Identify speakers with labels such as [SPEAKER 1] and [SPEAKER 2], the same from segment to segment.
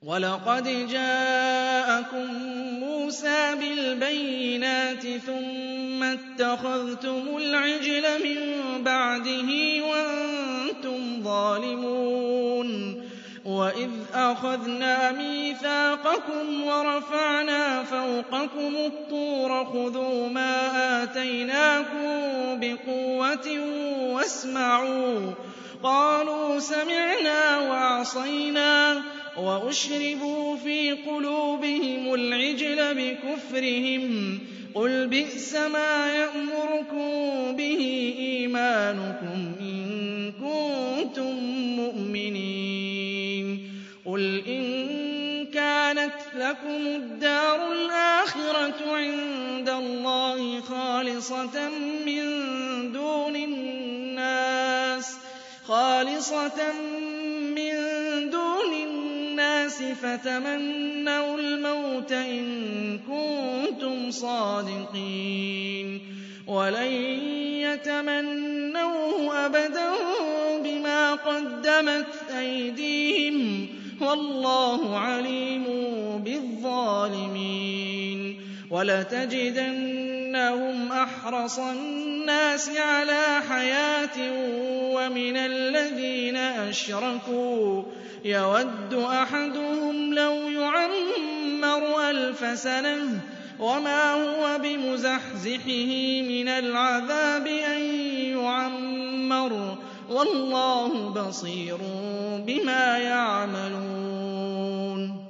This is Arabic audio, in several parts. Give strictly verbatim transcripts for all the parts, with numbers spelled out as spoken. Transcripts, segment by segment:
[SPEAKER 1] وَلَقَدْ جَاءَكُم مُّوسَىٰ بِالْبَيِّنَاتِ ثُمَّ اتَّخَذْتُمُ الْعِجْلَ مِن بَعْدِهِ وَأَنتُمْ ظَالِمُونَ وَإِذْ أَخَذْنَا مِيثَاقَكُمْ وَرَفَعْنَا فَوْقَكُمُ الطُّورَ خُذُوا مَا آتَيْنَاكُم بِقُوَّةٍ وَاسْمَعُوا ۖ قَالُوا سَمِعْنَا وَعَصَيْنَا وَأُشْرِبُوا فِي قُلُوبِهِمُ الْعِجْلَ بِكُفْرِهِمْ ۚ قُلْ بِئْسَ مَا يَأْمُرُكُم بِهِ إِيمَانُكُمْ إِن كُنتُم مُّؤْمِنِينَ قُلْ إِن كَانَتْ لَكُمُ الدَّارُ الْآخِرَةُ عِندَ اللَّهِ خَالِصَةً مِّن دُونِ النَّاسِ خَالِصَةً مِّن دُونِ النَّاسِ فَتَمَنَّوُا الْمَوْتَ إِن كُنتُمْ صَادِقِينَ وَلَن يَتَمَنَّوْهُ أَبَدًا بِمَا قَدَّمَتْ أَيْدِيهِمْ ۗ وَاللَّهُ عَلِيمٌ بِالظَّالِمِينَ وَلَتَجِدَنَّهُمْ أَحْرَصَ النَّاسِ عَلَىٰ حَيَاةٍ وَمِنَ الَّذِينَ أَشْرَكُوا يَوَدُّ أَحَدُهُمْ لَوْ يُعَمَّرُ أَلْفَ سَنَةٍ وَمَا هُوَ بِمُزَحْزِحِهِ مِنَ الْعَذَابِ أَن يُعَمَّرَ ۗ وَاللَّهُ بَصِيرٌ بِمَا يَعْمَلُونَ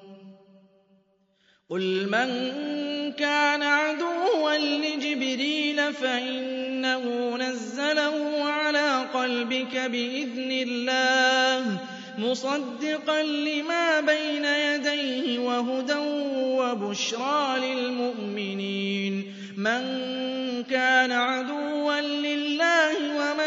[SPEAKER 1] قُلْ مَن كَانَ عَدُوًّا لِّجِبْرِيلَ فَإِنَّهُ نَزَّلَهُ عَلَىٰ قَلْبِكَ بِإِذْنِ اللَّهِ مُصَدِّقًا لِّمَا بَيْنَ يَدَيْهِ وَهُدًى وَبُشْرَىٰ لِلْمُؤْمِنِينَ مَن كَانَ عَدُوًّا لِّلَّهِ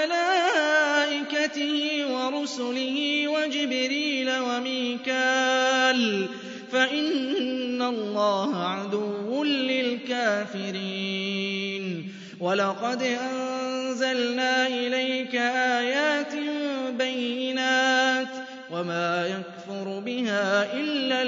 [SPEAKER 1] وَمَلَائِكَتِهِ وَرُسُلِهِ وَجِبْرِيلَ وَمِيكَالَ فَإِنَّ اللَّهَ عَدُوٌّ لِّلْكَافِرِينَ وَلَقَدْ أَنزَلْنَا إِلَيْكَ آيَاتٍ بَيِّنَاتٍ وَمَا يَكْفُرُ بِهَا إِلَّا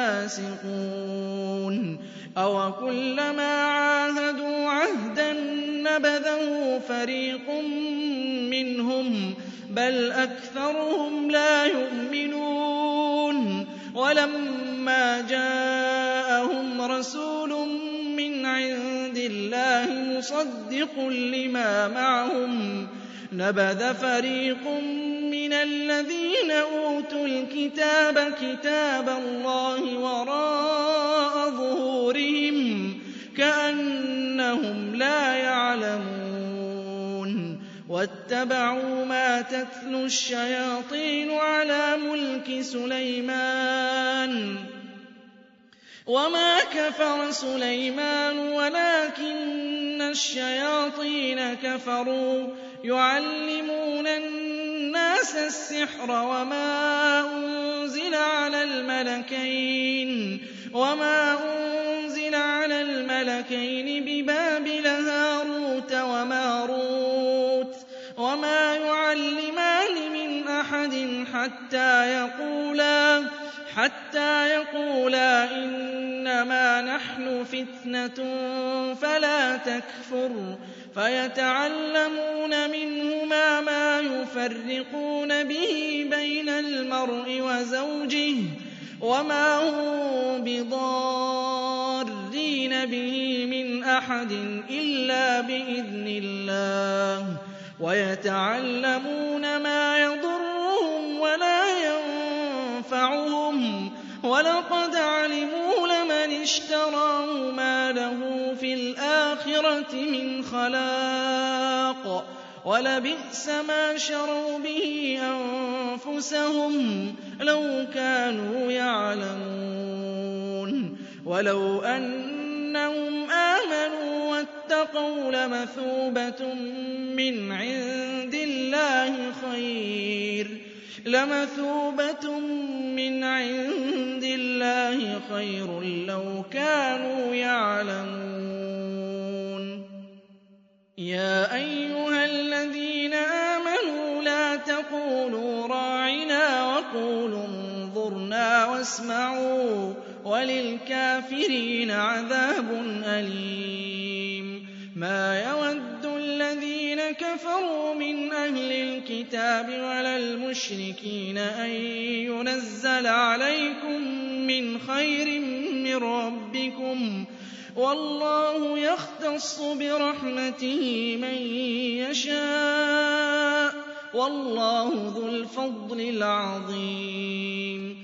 [SPEAKER 1] الْفَاسِقُونَ أَوَكُلَّمَا عَاهَدُوا عَهْدًا نَّبَذَهُ فَرِيقٌ مِّنْهُم ۚ بَلْ أَكْثَرُهُمْ لَا يُؤْمِنُونَ وَلَمَّا جَاءَهُمْ رَسُولٌ مِّنْ عِندِ اللَّهِ مُصَدِّقٌ لِّمَا مَعَهُمْ نَبَذَ فَرِيقٌ مِّنَ الَّذِينَ أُوتُوا الْكِتَابَ كِتَابَ اللَّهِ وَرَاءَ ظُهُورِهِمْ كَأَنَّهُمْ لَا يَعْلَمُونَ وَاتَّبَعُوا مَا تَتْلُو الشَّيَاطِينُ عَلَىٰ مُلْكِ سُلَيْمَانَ وَمَا كَفَرَ سُلَيْمَانُ وَلَٰكِنَّ الشَّيَاطِينَ كَفَرُوا يُعَلِّمُونَ النَّاسَ السِّحْرَ وَمَا أُنزِلَ عَلَى الْمَلَكَيْنِ وَمَا أُنزِلَ عَلَى الْمَلَكَيْنِ بِبَابِلَ هَارُوتَ وَمَارُوتَ وَمَا يُعَلِّمَانِ مِنْ أَحَدٍ حَتَّىٰ يَقُولَا حَتَّىٰ يَقُولَا إِنَّمَا نَحْنُ فِتْنَةٌ فَلَا تَكْفُرْ فَيَتَعَلَّمُونَ مِنْهُمَا مَا يُفَرِّقُونَ بِهِ بَيْنَ الْمَرْءِ وَزَوْجِهِ وَمَا هُم بِضَارِّينَ بِهِ مِنْ أَحَدٍ إِلَّا بِإِذْنِ اللَّهِ وَيَتَعَلَّمُونَ مَا يَضُرُّهُمْ وَلَا يَنفَعُهُمْ وَلَقَدْ عَلِمُوا لَمَنِ اشْتَرَاهُ مَا لَهُ فِي الْآخِرَةِ مِنْ خَلَاقٍ وَلَبِئْسَ مَا شَرَوْا بِهِ أَنفُسَهُمْ لَوْ كَانُوا يَعْلَمُونَ وَلَوْ أَنَّهُمْ آمَنُوا وَاتَّقَوْا لَمَثُوبَةٌ مِّنْ عِندِ اللَّهِ خَيْرٌ لَمَثُوبَةٌ مِّنْ عِندِ اللَّهِ خَيْرٌ لَّوْ كَانُوا يَعْلَمُونَ يَا أَيُّهَا الَّذِينَ آمَنُوا لَا تَقُولُوا رَاعِنَا وَقُولُوا انظُرْنَا بِهَا وَاسْمَعُوا وَلِلْكَافِرِينَ عَذَابٌ أَلِيمٌ مَا يَوَدُّ الَّذِينَ كَفَرُوا مِنْ أَهْلِ الْكِتَابِ وَلَا الْمُشْرِكِينَ أَن يُنَزَّلَ عَلَيْكُم مِّنْ خَيْرٍ مِّن رَّبِّكُمْ ۗ وَاللَّهُ يَخْتَصُّ بِرَحْمَتِهِ مَن يَشَاءُ ۗ وَاللَّهُ ذُو الْفَضْلِ الْعَظِيمِ